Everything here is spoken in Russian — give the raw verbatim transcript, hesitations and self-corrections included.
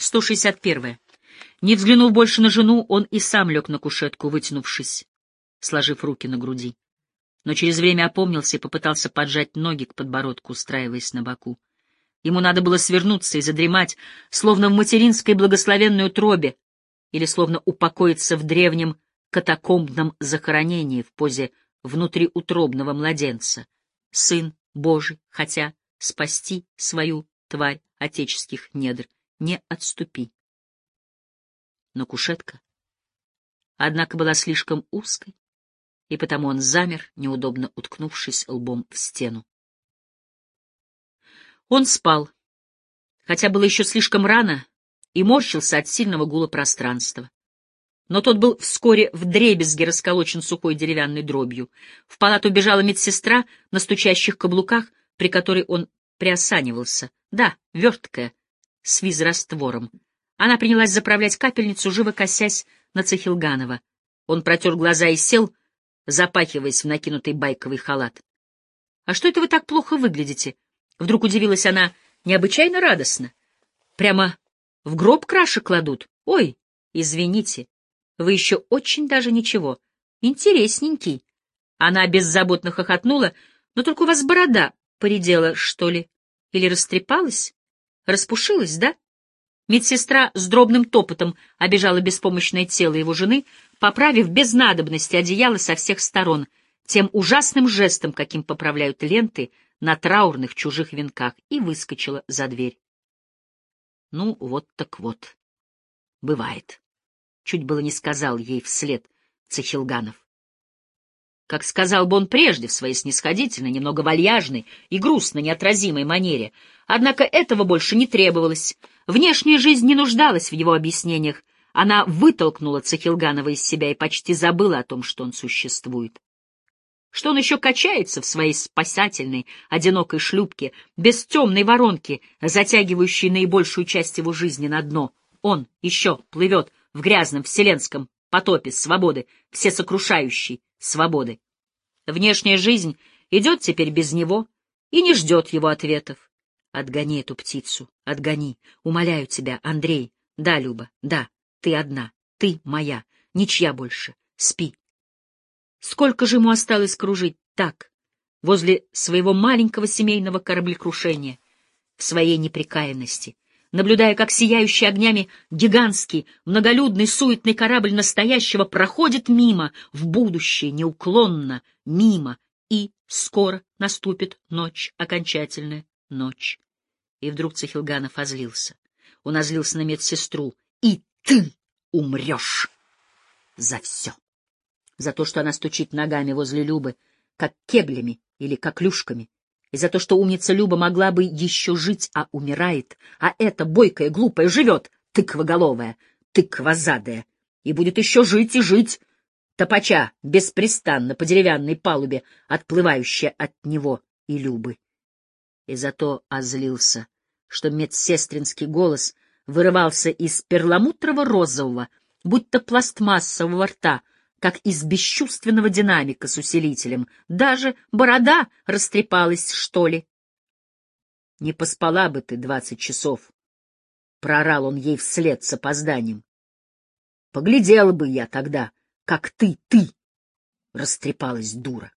сто шестьдесят первое. Не взглянув больше на жену, он и сам лег на кушетку, вытянувшись, сложив руки на груди. Но через время опомнился и попытался поджать ноги к подбородку, устраиваясь на боку. Ему надо было свернуться и задремать, словно в материнской благословенной утробе, или словно упокоиться в древнем катакомбном захоронении в позе внутриутробного младенца. Сын Божий, хотя спасти свою тварь отеческих недр, не отступи. Но кушетка, однако, была слишком узкой, и потому он замер, неудобно уткнувшись лбом в стену. Он спал, хотя было еще слишком рано, и морщился от сильного гула пространства. Но тот был вскоре вдребезги расколочен сухой деревянной дробью. В палату бежала медсестра на стучащих каблуках, при которой он приосанивался. Да, верткая, с визраствором. Она принялась заправлять капельницу, живо косясь на Цехилганова. Он протер глаза и сел, запахиваясь в накинутый байковый халат. — А что это вы так плохо выглядите? Вдруг удивилась она необычайно радостно. — Прямо в гроб краши кладут? Ой, извините, вы еще очень даже ничего. Интересненький. Она беззаботно хохотнула. — Но только у вас борода поредела, что ли? Или растрепалась? Распушилась, да? Медсестра с дробным топотом обежала беспомощное тело его жены, поправив без надобности одеяло со всех сторон, тем ужасным жестом, каким поправляют ленты на траурных чужих венках, и выскочила за дверь. Ну, вот так вот. Бывает. Чуть было не сказал ей вслед Цехилганов. Как сказал бы он прежде в своей снисходительной, немного вальяжной и грустно неотразимой манере. Однако этого больше не требовалось. Внешняя жизнь не нуждалась в его объяснениях. Она вытолкнула Цехилганова из себя и почти забыла о том, что он существует. Что он еще качается в своей спасательной, одинокой шлюпке, без темной воронки, затягивающей наибольшую часть его жизни на дно. Он еще плывет в грязном вселенском потопе свободы, всесокрушающей свободы. Внешняя жизнь идет теперь без него и не ждет его ответов. Отгони эту птицу, отгони, умоляю тебя, Андрей. Да, Люба, да, ты одна, ты моя, ничья больше, спи. Сколько же ему осталось кружить так, возле своего маленького семейного кораблекрушения, в своей непрекаянности, наблюдая, как сияющий огнями гигантский, многолюдный, суетный корабль настоящего проходит мимо, в будущее, неуклонно, мимо, и скоро наступит ночь, окончательная ночь. И вдруг Цехилганов озлился. Он озлился на медсестру. И ты умрешь за все. За то, что она стучит ногами возле Любы, как кеглями или как клюшками. И за то, что умница Люба могла бы еще жить, а умирает, а эта бойкая, глупая живет, тыквоголовая, тыквозадая, и будет еще жить и жить, топача беспрестанно по деревянной палубе, отплывающая от него и Любы. И зато озлился, что медсестринский голос вырывался из перламутрово-розового, будто пластмассового рта, как из бесчувственного динамика с усилителем. Даже борода растрепалась, что ли. — Не поспала бы ты двадцать часов, — проорал он ей вслед с опозданием. — Поглядела бы я тогда, как ты, ты, растрепалась дура.